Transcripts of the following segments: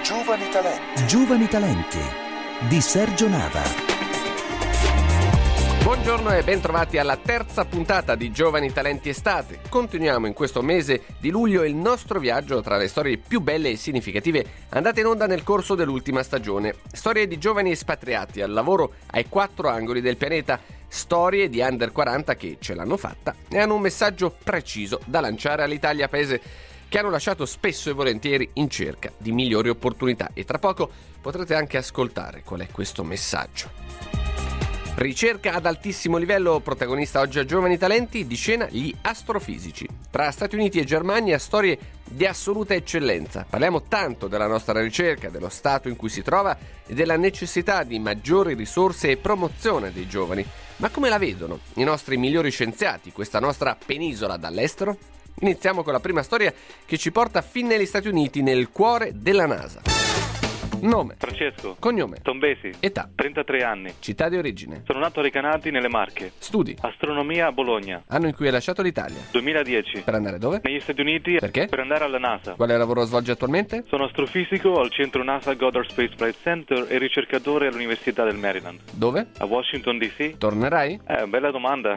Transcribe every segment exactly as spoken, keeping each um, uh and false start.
Giovani talenti. Giovani talenti di Sergio Nava. Buongiorno e bentrovati alla terza puntata di Giovani Talenti Estate. Continuiamo in questo mese di luglio il nostro viaggio tra le storie più belle e significative andate in onda nel corso dell'ultima stagione. Storie di giovani espatriati al lavoro ai quattro angoli del pianeta. Storie di under quaranta che ce l'hanno fatta e hanno un messaggio preciso da lanciare all'Italia, paese che hanno lasciato spesso e volentieri in cerca di migliori opportunità. E tra poco potrete anche ascoltare qual è questo messaggio. Ricerca ad altissimo livello, protagonista oggi a Giovani Talenti, di scena gli astrofisici. Tra Stati Uniti e Germania, storie di assoluta eccellenza. Parliamo tanto della nostra ricerca, dello stato in cui si trova e della necessità di maggiori risorse e promozione dei giovani. Ma come la vedono i nostri migliori scienziati, questa nostra penisola dall'estero? Iniziamo con la prima storia che ci porta fin negli Stati Uniti, nel cuore della NASA. Nome: Francesco. Cognome: Tombesi. Età: trentatré anni. Città di origine: Sono nato a Recanati, nelle Marche. Studi: Astronomia a Bologna. Anno in cui hai lasciato l'Italia: duemiladieci. Per andare dove? Negli Stati Uniti. Perché? Per andare alla NASA. Quale lavoro svolgi attualmente? Sono astrofisico al centro NASA Goddard Space Flight Center e ricercatore all'Università del Maryland. Dove? A Washington D C. Tornerai? Eh, bella domanda.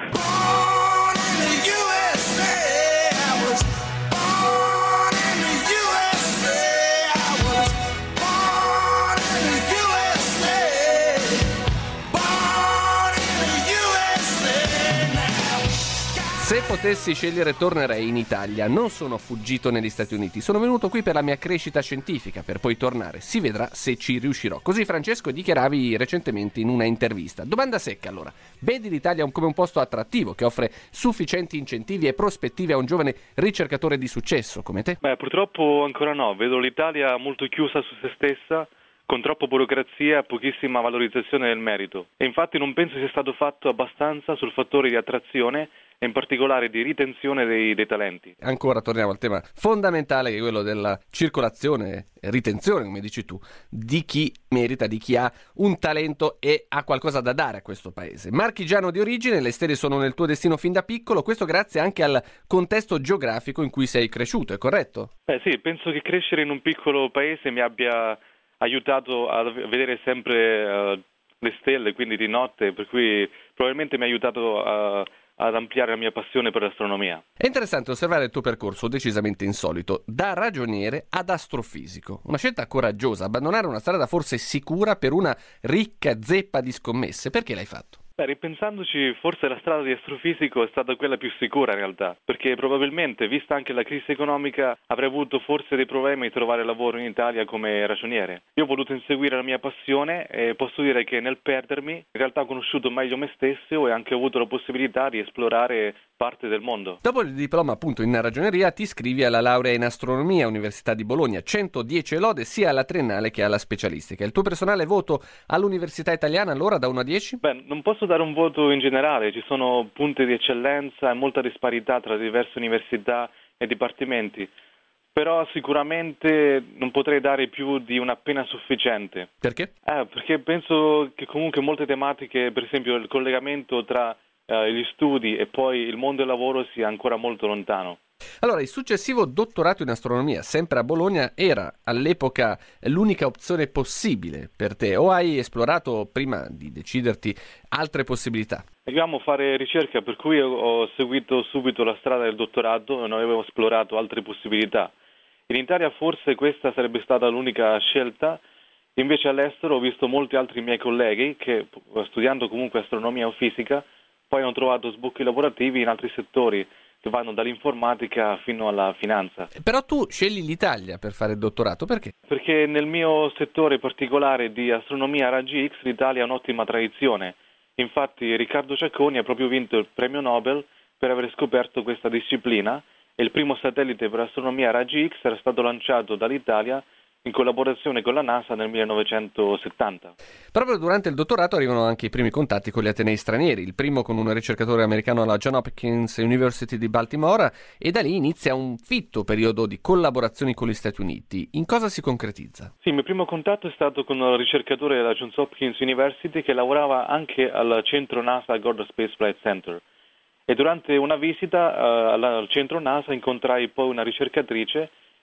Se potessi scegliere tornerei in Italia. Non sono fuggito negli Stati Uniti, sono venuto qui per la mia crescita scientifica, per poi tornare. Si vedrà se ci riuscirò. Così, Francesco, dichiaravi recentemente in una intervista. Domanda secca allora: vedi l'Italia come un posto attrattivo che offre sufficienti incentivi e prospettive a un giovane ricercatore di successo come te? Beh, purtroppo ancora no. Vedo l'Italia molto chiusa su se stessa, con troppa burocrazia e pochissima valorizzazione del merito. E infatti non penso sia stato fatto abbastanza sul fattore di attrazione e in particolare di ritenzione dei, dei talenti. Ancora torniamo al tema fondamentale, che è quello della circolazione e ritenzione, come dici tu, di chi merita, di chi ha un talento e ha qualcosa da dare a questo paese. Marchigiano di origine, le stelle sono nel tuo destino fin da piccolo, questo grazie anche al contesto geografico in cui sei cresciuto, è corretto? Beh sì, penso che crescere in un piccolo paese mi abbia aiutato a vedere sempre uh, le stelle, quindi di notte, per cui probabilmente mi ha aiutato a ad ampliare la mia passione per l'astronomia. È interessante osservare il tuo percorso decisamente insolito, da ragioniere ad astrofisico. Una scelta coraggiosa, abbandonare una strada forse sicura per una ricca zeppa di scommesse. Perché l'hai fatto? Beh, ripensandoci, forse la strada di astrofisico è stata quella più sicura in realtà, perché probabilmente, vista anche la crisi economica, avrei avuto forse dei problemi di trovare lavoro in Italia come ragioniere. Io ho voluto inseguire la mia passione e posso dire che nel perdermi in realtà ho conosciuto meglio me stesso e anche avuto la possibilità di esplorare parte del mondo. Dopo il diploma appunto in ragioneria ti iscrivi alla laurea in astronomia Università di Bologna, centodieci lode sia alla triennale che alla specialistica. Il tuo personale voto all'Università Italiana allora da uno a dieci? Beh, non posso dare un voto in generale, ci sono punti di eccellenza e molta disparità tra diverse università e dipartimenti, però sicuramente non potrei dare più di una appena sufficiente. Perché? Eh, perché penso che comunque molte tematiche, per esempio il collegamento tra eh, gli studi e poi il mondo del lavoro sia ancora molto lontano. Allora, il successivo dottorato in astronomia, sempre a Bologna, era all'epoca l'unica opzione possibile per te, o hai esplorato, prima di deciderti, altre possibilità? Io amo fare ricerca, per cui ho seguito subito la strada del dottorato e non avevo esplorato altre possibilità. In Italia forse questa sarebbe stata l'unica scelta, invece all'estero ho visto molti altri miei colleghi che, studiando comunque astronomia o fisica, poi hanno trovato sbocchi lavorativi in altri settori, che vanno dall'informatica fino alla finanza. Però tu scegli l'Italia per fare il dottorato, perché? Perché nel mio settore particolare di astronomia a raggi X l'Italia ha un'ottima tradizione. Infatti Riccardo Ciacconi ha proprio vinto il premio Nobel per aver scoperto questa disciplina e il primo satellite per astronomia a raggi X era stato lanciato dall'Italia in collaborazione con la NASA nel millenovecentosettanta. Proprio durante il dottorato arrivano anche i primi contatti con gli atenei stranieri, il primo con un ricercatore americano alla Johns Hopkins University di Baltimora, e da lì inizia un fitto periodo di collaborazioni con gli Stati Uniti. In cosa si concretizza? Sì, il mio primo contatto è stato con un ricercatore della Johns Hopkins University che lavorava anche al centro NASA Goddard Space Flight Center. E durante una visita uh, al centro NASA incontrai poi una ricercatrice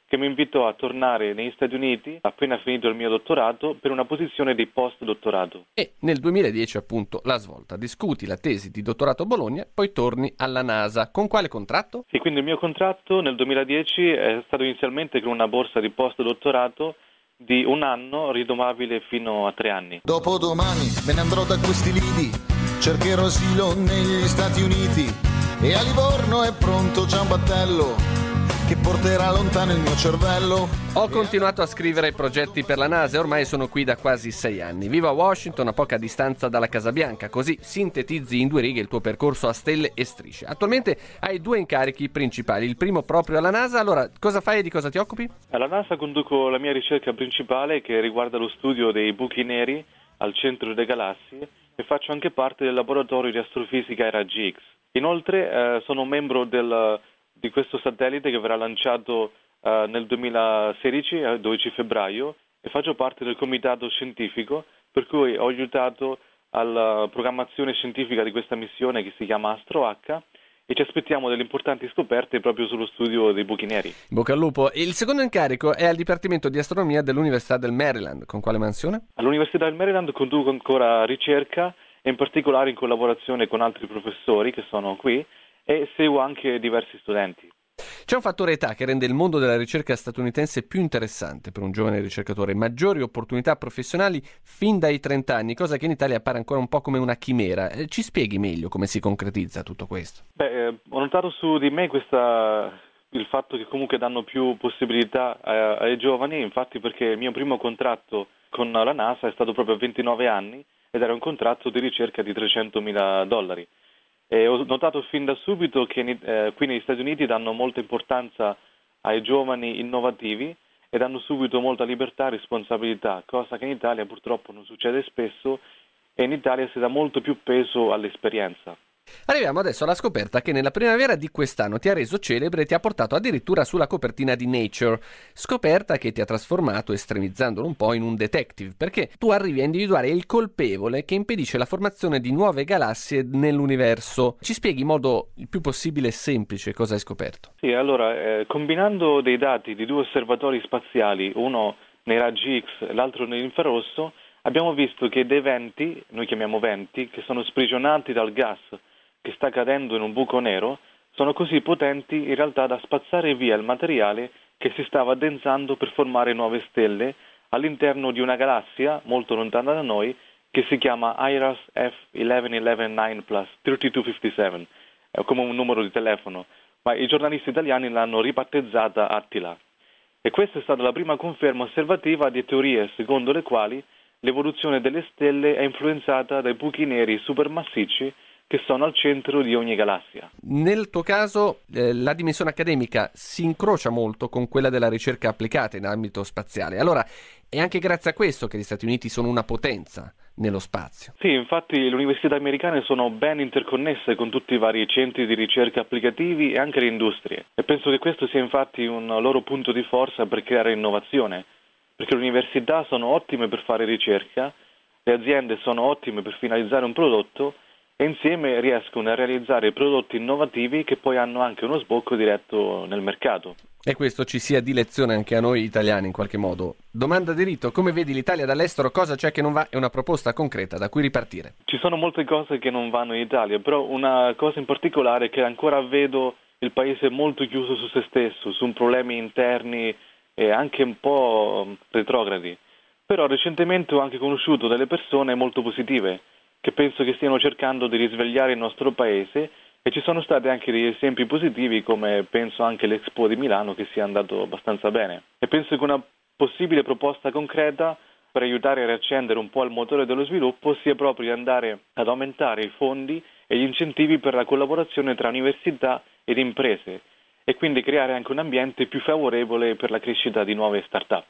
che mi invitò a tornare negli Stati Uniti, appena finito il mio dottorato, per una posizione di post-dottorato. E nel duemiladieci, appunto, la svolta. Discuti la tesi di dottorato a Bologna, poi torni alla NASA. Con quale contratto? E quindi il mio contratto nel duemiladieci è stato inizialmente con una borsa di post-dottorato di un anno, rinnovabile fino a tre anni. Dopodomani me ne andrò da questi lidi, cercherò asilo negli Stati Uniti e a Livorno è pronto già un battello che porterà lontano il mio cervello. Ho continuato a scrivere progetti per la NASA e ormai sono qui da quasi sei anni. Vivo a Washington, a poca distanza dalla Casa Bianca, così sintetizzi in due righe il tuo percorso a stelle e strisce. Attualmente hai due incarichi principali, il primo proprio alla NASA. Allora, cosa fai e di cosa ti occupi? Alla NASA conduco la mia ricerca principale che riguarda lo studio dei buchi neri al centro delle galassie e faccio anche parte del laboratorio di astrofisica ai raggi X. Inoltre eh, sono membro del di questo satellite che verrà lanciato uh, nel duemilasedici, il dodici febbraio, e faccio parte del comitato scientifico, per cui ho aiutato alla programmazione scientifica di questa missione che si chiama AstroH e ci aspettiamo delle importanti scoperte proprio sullo studio dei buchi neri. Bocca al lupo. Il secondo incarico è al Dipartimento di Astronomia dell'Università del Maryland. Con quale mansione? All'Università del Maryland conduco ancora ricerca e in particolare in collaborazione con altri professori che sono qui, e seguo anche diversi studenti. C'è un fattore età che rende il mondo della ricerca statunitense più interessante per un giovane ricercatore, maggiori opportunità professionali fin dai trenta anni, cosa che in Italia appare ancora un po' come una chimera. Eh, ci spieghi meglio come si concretizza tutto questo? Beh, eh, ho notato su di me questa, il fatto che comunque danno più possibilità eh, ai giovani, infatti perché il mio primo contratto con la NASA è stato proprio a ventinove anni ed era un contratto di ricerca di trecentomila dollari. E ho notato fin da subito che eh, qui negli Stati Uniti danno molta importanza ai giovani innovativi e danno subito molta libertà e responsabilità, cosa che in Italia purtroppo non succede spesso e in Italia si dà molto più peso all'esperienza. Arriviamo adesso alla scoperta che nella primavera di quest'anno ti ha reso celebre e ti ha portato addirittura sulla copertina di Nature. Scoperta che ti ha trasformato, estremizzandolo un po', in un detective, perché tu arrivi a individuare il colpevole che impedisce la formazione di nuove galassie nell'universo. Ci spieghi in modo il più possibile semplice cosa hai scoperto? Sì, allora, eh, combinando dei dati di due osservatori spaziali, uno nei raggi X e l'altro nell'infrarosso, abbiamo visto che dei venti, noi chiamiamo venti, che sono sprigionati dal gas che sta cadendo in un buco nero, sono così potenti in realtà da spazzare via il materiale che si stava addensando per formare nuove stelle all'interno di una galassia molto lontana da noi che si chiama I R A S F uno uno uno nove plus trentadue cinquantasette, è come un numero di telefono, ma i giornalisti italiani l'hanno ribattezzata Attila. E questa è stata la prima conferma osservativa di teorie secondo le quali l'evoluzione delle stelle è influenzata dai buchi neri supermassicci che sono al centro di ogni galassia. Nel tuo caso eh, la dimensione accademica si incrocia molto con quella della ricerca applicata in ambito spaziale. Allora, è anche grazie a questo che gli Stati Uniti sono una potenza nello spazio. Sì, infatti le università americane sono ben interconnesse con tutti i vari centri di ricerca applicativi e anche le industrie. E penso che questo sia infatti un loro punto di forza per creare innovazione, perché le università sono ottime per fare ricerca, le aziende sono ottime per finalizzare un prodotto e insieme riescono a realizzare prodotti innovativi che poi hanno anche uno sbocco diretto nel mercato. E questo ci sia di lezione anche a noi italiani in qualche modo. Domanda di rito, come vedi l'Italia dall'estero? Cosa c'è che non va? È una proposta concreta da cui ripartire. Ci sono molte cose che non vanno in Italia, però una cosa in particolare è che ancora vedo il paese molto chiuso su se stesso, su problemi interni e anche un po' retrogradi. Però recentemente ho anche conosciuto delle persone molto positive che penso che stiano cercando di risvegliare il nostro paese e ci sono stati anche degli esempi positivi come penso anche l'Expo di Milano che sia andato abbastanza bene. E penso che una possibile proposta concreta per aiutare a riaccendere un po' il motore dello sviluppo sia proprio andare ad aumentare i fondi e gli incentivi per la collaborazione tra università ed imprese e quindi creare anche un ambiente più favorevole per la crescita di nuove start-up.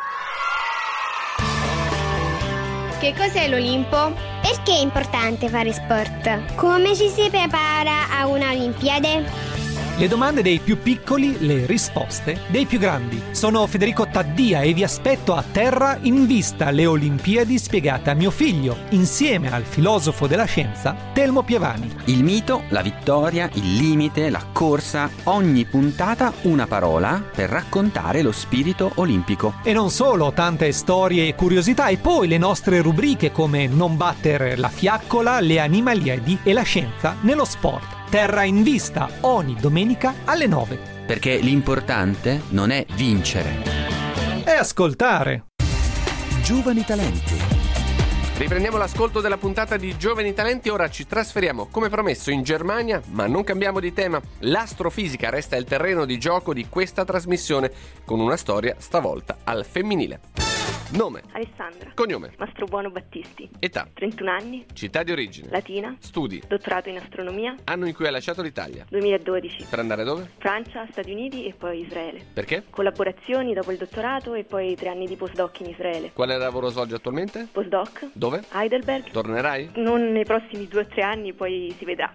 Che cos'è l'Olimpo? Perché è importante fare sport? Come ci si prepara a una Olimpiade? Le domande dei più piccoli, le risposte dei più grandi. Sono Federico Taddia e vi aspetto a Terra in Vista, le Olimpiadi spiegate a mio figlio, insieme al filosofo della scienza Telmo Pievani. Il mito, la vittoria, il limite, la corsa, ogni puntata una parola per raccontare lo spirito olimpico. E non solo, tante storie e curiosità, e poi le nostre rubriche come Non battere la fiaccola, le animaliadi e la scienza nello sport. Terra in Vista, ogni domenica alle nove. Perché l'importante non è vincere, E ascoltare. Giovani talenti. Riprendiamo l'ascolto della puntata di Giovani Talenti. Ora ci trasferiamo, come promesso, in Germania, ma non cambiamo di tema. L'astrofisica resta il terreno di gioco di questa trasmissione, con una storia stavolta al femminile. Nome: Alessandra. Cognome: Mastrobuono Battisti. Età: trentuno anni. Città di origine: Latina. Studi: Dottorato in astronomia. Anno in cui hai lasciato l'Italia: duemiladodici. Per andare dove? Francia, Stati Uniti e poi Israele. Perché? Collaborazioni dopo il dottorato e poi tre anni di postdoc in Israele. Quale lavoro svolgi attualmente? Postdoc. Dove? Heidelberg. Tornerai? Non nei prossimi due o tre anni, poi si vedrà.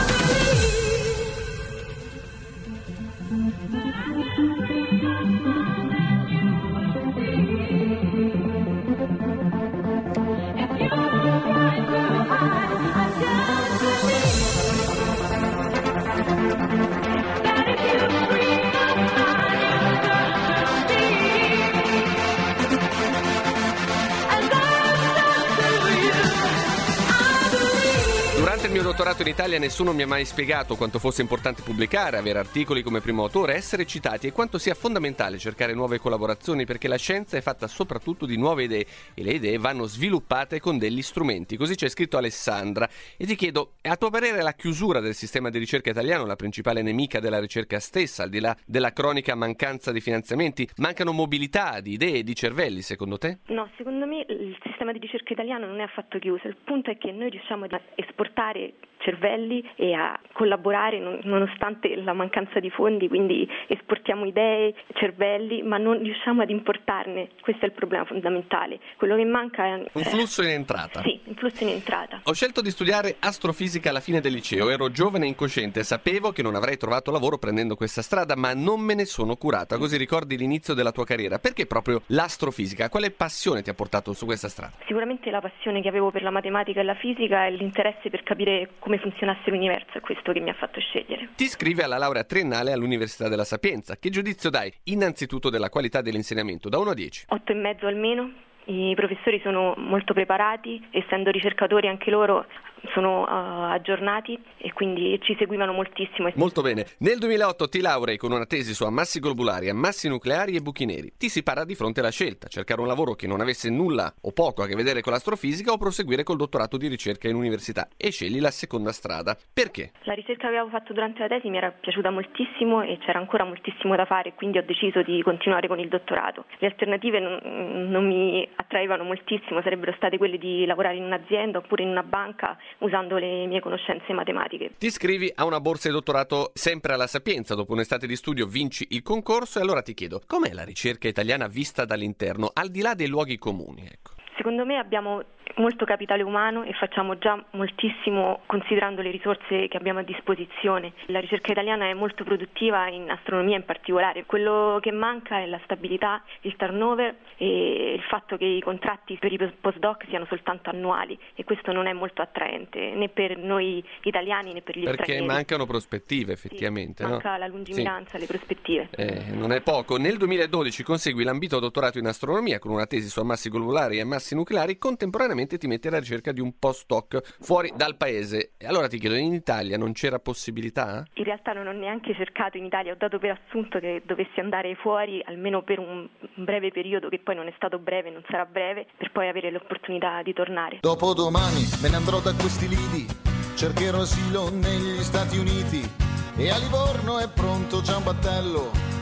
Durante il mio dottorato in Italia nessuno mi ha mai spiegato quanto fosse importante pubblicare, avere articoli come primo autore, essere citati, e quanto sia fondamentale cercare nuove collaborazioni, perché la scienza è fatta soprattutto di nuove idee e le idee vanno sviluppate con degli strumenti. Così c'è scritto Alessandra. E ti chiedo, a tuo parere la chiusura del sistema di ricerca italiano la principale nemica della ricerca stessa, al di là della cronica mancanza di finanziamenti? Mancano mobilità di idee e di cervelli, secondo te? No, secondo me il sistema di ricerca italiano non è affatto chiuso. Il punto è che noi riusciamo ad esportare cervelli e a collaborare nonostante la mancanza di fondi, quindi esportiamo idee, cervelli, ma non riusciamo ad importarne. Questo è il problema fondamentale. Quello che manca è un flusso in entrata. Sì, un flusso in entrata. Ho scelto di studiare astrofisica alla fine del liceo, ero giovane e incosciente, sapevo che non avrei trovato lavoro prendendo questa strada, ma non me ne sono curata. Così ricordi l'inizio della tua carriera. Perché proprio l'astrofisica? Quale passione ti ha portato su questa strada? Sicuramente la passione che avevo per la matematica e la fisica e l'interesse per capire come funzionasse l'universo è questo che mi ha fatto scegliere. Ti iscrivi alla laurea triennale all'Università della Sapienza. Che giudizio dai innanzitutto della qualità dell'insegnamento, da uno a dieci? Otto e mezzo almeno. I professori sono molto preparati, essendo ricercatori anche loro sono uh, aggiornati e quindi ci seguivano moltissimo. Molto bene. Nel duemilaotto ti laurei con una tesi su ammassi globulari, ammassi nucleari e buchi neri. Ti si para di fronte alla scelta: cercare un lavoro che non avesse nulla o poco a che vedere con l'astrofisica o proseguire col dottorato di ricerca in università, e scegli la seconda strada. Perché? La ricerca che avevo fatto durante la tesi mi era piaciuta moltissimo e c'era ancora moltissimo da fare, quindi ho deciso di continuare con il dottorato. Le alternative non, non mi attraevano moltissimo, sarebbero state quelle di lavorare in un'azienda oppure in una banca usando le mie conoscenze matematiche. Ti iscrivi a una borsa di dottorato sempre alla Sapienza, dopo un'estate di studio vinci il concorso, e allora ti chiedo, com'è la ricerca italiana vista dall'interno, al di là dei luoghi comuni? Ecco. Secondo me abbiamo molto capitale umano e facciamo già moltissimo considerando le risorse che abbiamo a disposizione. La ricerca italiana è molto produttiva in astronomia in particolare. Quello che manca è la stabilità, il turnover e il fatto che i contratti per i postdoc siano soltanto annuali, e questo non è molto attraente né per noi italiani né per gli Perché stranieri. Perché mancano prospettive effettivamente. Sì, manca no? la lungimiranza, sì. Le prospettive. Eh, non è poco. Nel duemiladodici consegui l'ambito dottorato in astronomia con una tesi su ammassi globulari e ammassi nucleari, contemporaneamente ti metti alla ricerca di un postdoc fuori dal paese. E allora ti chiedo, in Italia non c'era possibilità? In realtà non ho neanche cercato in Italia, ho dato per assunto che dovessi andare fuori almeno per un breve periodo, che poi non è stato breve, non sarà breve, per poi avere l'opportunità di tornare. Dopodomani me ne andrò da questi lidi, cercherò asilo negli Stati Uniti, e a Livorno è pronto già un battello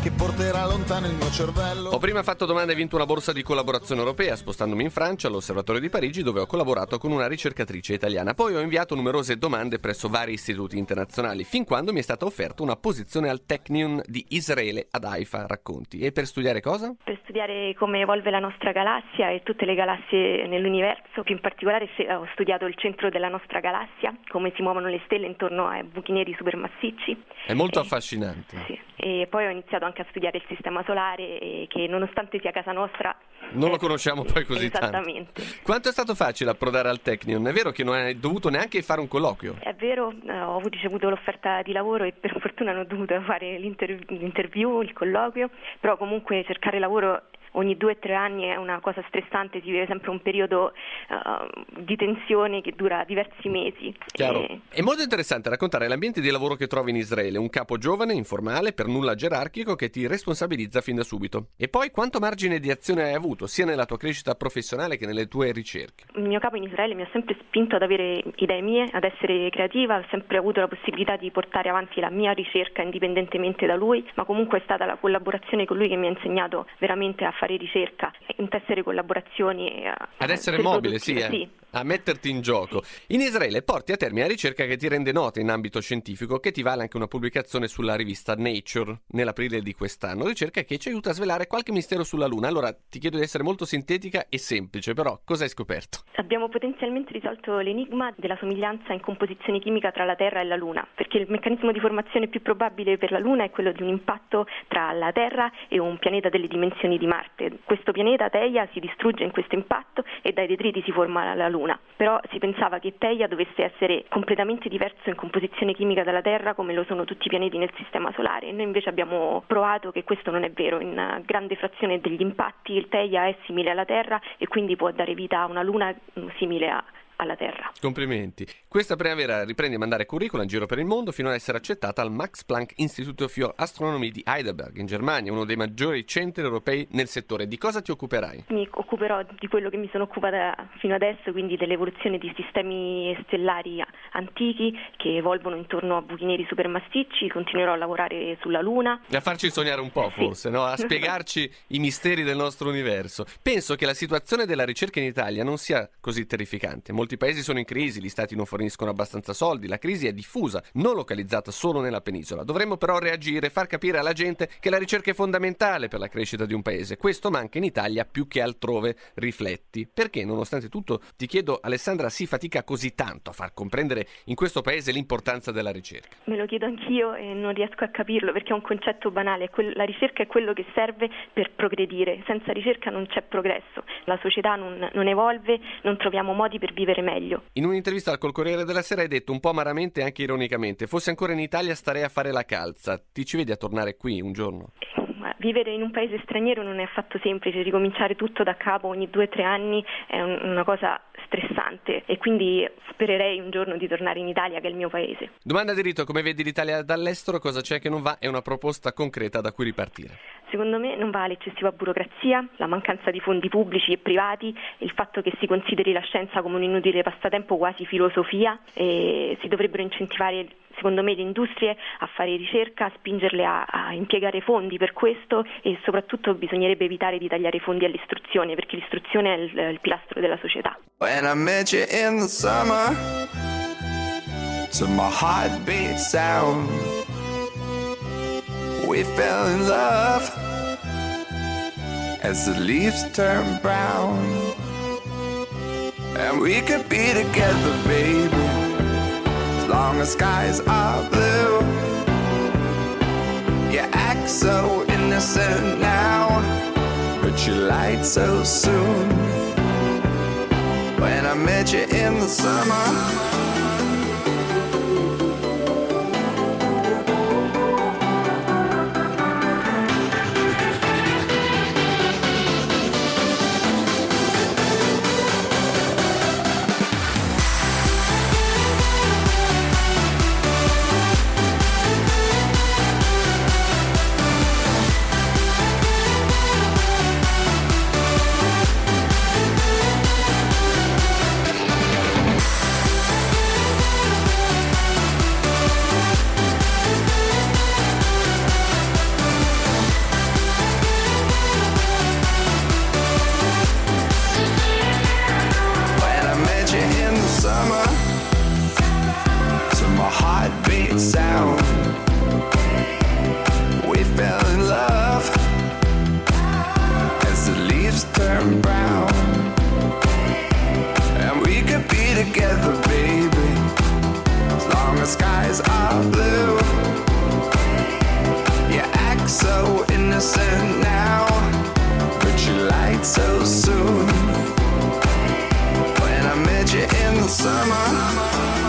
che porterà lontano il mio cervello. Ho prima fatto domande e vinto una borsa di collaborazione europea, spostandomi in Francia all'Osservatorio di Parigi, dove ho collaborato con una ricercatrice italiana. Poi ho inviato numerose domande presso vari istituti internazionali, fin quando mi è stata offerta una posizione al Technion di Israele ad Haifa. Racconti. E per studiare cosa? Per studiare come evolve la nostra galassia e tutte le galassie nell'universo. Più in particolare ho studiato il centro della nostra galassia, come si muovono le stelle intorno ai buchi neri supermassicci. È molto e, affascinante. Sì. E poi ho iniziato anche a studiare il sistema solare, e che nonostante sia casa nostra non eh, lo conosciamo poi così esattamente. tanto. Quanto è stato facile approdare al Technion? È vero che non hai dovuto neanche fare un colloquio? È vero, eh, ho ricevuto l'offerta di lavoro e per fortuna non ho dovuto fare l'inter- l'interview, il colloquio, però comunque cercare lavoro ogni due o tre anni è una cosa stressante, si vive sempre un periodo uh, di tensione che dura diversi mesi. Chiaro. E... È molto interessante raccontare l'ambiente di lavoro che trovi in Israele, un capo giovane, informale, per nulla gerarchico, che ti responsabilizza fin da subito. E poi quanto margine di azione hai avuto, sia nella tua crescita professionale che nelle tue ricerche? Il mio capo in Israele mi ha sempre spinto ad avere idee mie, ad essere creativa, ho sempre avuto la possibilità di portare avanti la mia ricerca indipendentemente da lui, ma comunque è stata la collaborazione con lui che mi ha insegnato veramente a fare ricerca, intessere collaborazioni e a, ad essere mobile, sì, eh. sì, a metterti in gioco. In Israele porti a termine una ricerca che ti rende nota in ambito scientifico, che ti vale anche una pubblicazione sulla rivista Nature nell'aprile di quest'anno, ricerca che ci aiuta a svelare qualche mistero sulla Luna. Allora ti chiedo di essere molto sintetica e semplice, però cosa hai scoperto? Abbiamo potenzialmente risolto l'enigma della somiglianza in composizione chimica tra la Terra e la Luna, perché il meccanismo di formazione più probabile per la Luna è quello di un impatto tra la Terra e un pianeta delle dimensioni di Marte. Questo pianeta, Theia, si distrugge in questo impatto e dai detriti si forma la Luna. Però si pensava che Theia dovesse essere completamente diverso in composizione chimica dalla Terra, come lo sono tutti i pianeti nel sistema solare. Noi invece abbiamo provato che questo non è vero. In grande frazione degli impatti il Theia è simile alla Terra e quindi può dare vita a una Luna simile a alla Terra. Complimenti. Questa primavera riprendi a mandare curricula in giro per il mondo fino ad essere accettata al Max Planck Institute for Astronomy di Heidelberg in Germania, uno dei maggiori centri europei nel settore. Di cosa ti occuperai? Mi occuperò di quello che mi sono occupata fino adesso, quindi dell'evoluzione di sistemi stellari antichi che evolvono intorno a buchi neri supermassicci. Continuerò a lavorare sulla Luna. A farci sognare un po', forse, sì. No? A spiegarci i misteri del nostro universo. Penso che la situazione della ricerca in Italia non sia così terrificante. Molti paesi sono in crisi, gli stati non forniscono abbastanza soldi, la crisi è diffusa, non localizzata solo nella penisola. Dovremmo però reagire e far capire alla gente che la ricerca è fondamentale per la crescita di un paese. Questo manca in Italia più che altrove. Rifletti. Perché, nonostante tutto, ti chiedo, Alessandra, si fatica così tanto a far comprendere in questo paese l'importanza della ricerca? Me lo chiedo anch'io e non riesco a capirlo, perché è un concetto banale. La ricerca è quello che serve per progredire. Senza ricerca non c'è progresso. La società non, non evolve, non troviamo modi per vivere meglio. In un'intervista col Corriere della Sera hai detto, un po' amaramente e anche ironicamente, fossi ancora in Italia starei a fare la calza. Ti ci vedi a tornare qui un giorno? Vivere in un paese straniero non è affatto semplice, ricominciare tutto da capo ogni due o tre anni è un, una cosa stressante e quindi spererei un giorno di tornare in Italia, che è il mio paese. Domanda di rito: come vedi l'Italia dall'estero? Cosa c'è che non va? È una proposta concreta da cui ripartire. Secondo me non va l'eccessiva burocrazia, la mancanza di fondi pubblici e privati, il fatto che si consideri la scienza come un inutile passatempo, quasi filosofia, e si dovrebbero incentivare, secondo me, le industrie a fare ricerca, a spingerle a, a impiegare fondi per questo, e soprattutto bisognerebbe evitare di tagliare fondi all'istruzione, perché l'istruzione è il, il pilastro della società. When I met you in the summer, to my heartbeat sound, we fell in love as the leaves turn brown, and we could be together, baby, as long as skies are blue. You act so innocent now, but you lied so soon. When I met you in the summer, I'm brown. And we could be together, baby, as long as skies are blue. You act so innocent now, but you lied so soon. When I met you in the summer,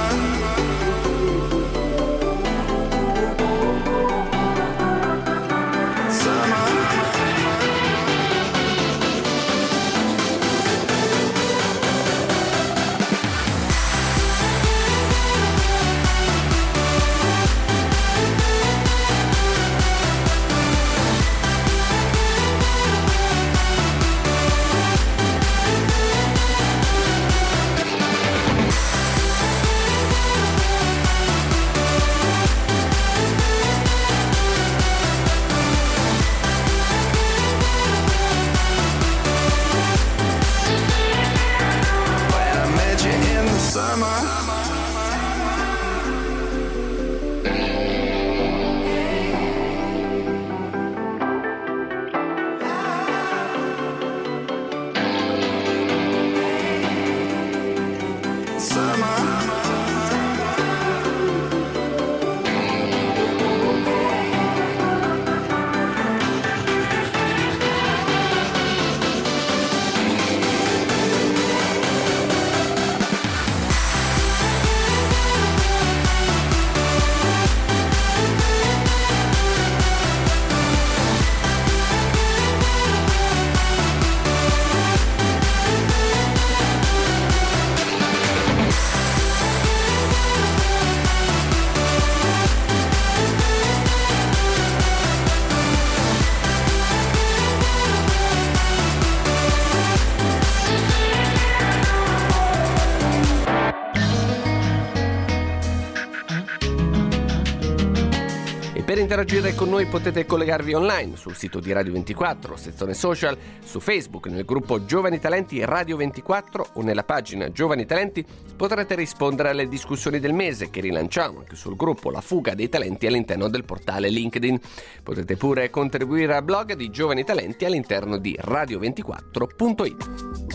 Per interagire con noi potete collegarvi online sul sito di Radio ventiquattro, sezione social, su Facebook, nel gruppo Giovani Talenti Radio ventiquattro o nella pagina Giovani Talenti potrete rispondere alle discussioni del mese che rilanciamo anche sul gruppo La Fuga dei Talenti all'interno del portale LinkedIn. Potete pure contribuire al blog di Giovani Talenti all'interno di radio ventiquattro punto it.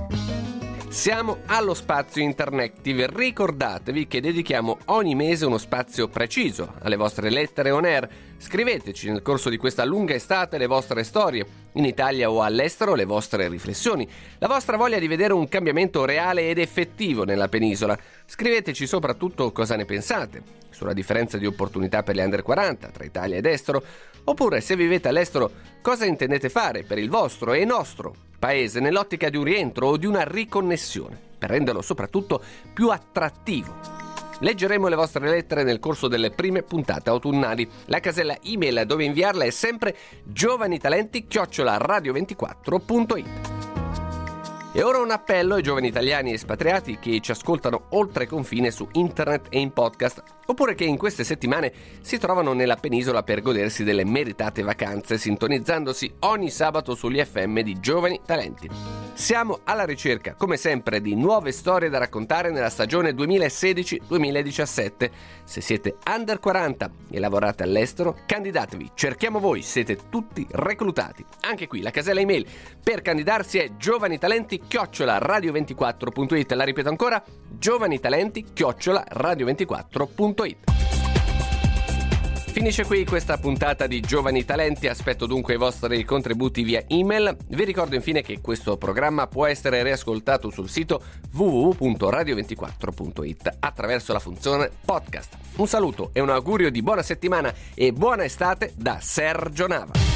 Siamo allo spazio Interactive. Ricordatevi che dedichiamo ogni mese uno spazio preciso alle vostre lettere on air. Scriveteci nel corso di questa lunga estate le vostre storie, in Italia o all'estero le vostre riflessioni, la vostra voglia di vedere un cambiamento reale ed effettivo nella penisola. Scriveteci soprattutto cosa ne pensate, sulla differenza di opportunità per gli under quaranta tra Italia ed estero, oppure se vivete all'estero cosa intendete fare per il vostro e nostro paese nell'ottica di un rientro o di una riconnessione, per renderlo soprattutto più attrattivo. Leggeremo le vostre lettere nel corso delle prime puntate autunnali. La casella email dove inviarla è sempre giovanitalenti chiocciola radio ventiquattro punto it. E ora un appello ai giovani italiani espatriati che ci ascoltano oltre confine su internet e in podcast, oppure che in queste settimane si trovano nella penisola per godersi delle meritate vacanze, sintonizzandosi ogni sabato sugli F M di Giovani Talenti. Siamo alla ricerca, come sempre, di nuove storie da raccontare nella stagione duemilasedici duemiladiciassette. Se siete under quaranta e lavorate all'estero, candidatevi, cerchiamo voi, siete tutti reclutati. Anche qui la casella email per candidarsi è giovanitalenti chiocciola radio ventiquattro punto it. La ripeto ancora, giovanitalenti chiocciola radio ventiquattro punto it. Finisce qui questa puntata di Giovani Talenti, aspetto dunque i vostri contributi via email. Vi ricordo infine che questo programma può essere riascoltato sul sito w w w punto radio ventiquattro punto it attraverso la funzione podcast. Un saluto e un augurio di buona settimana e buona estate da Sergio Nava.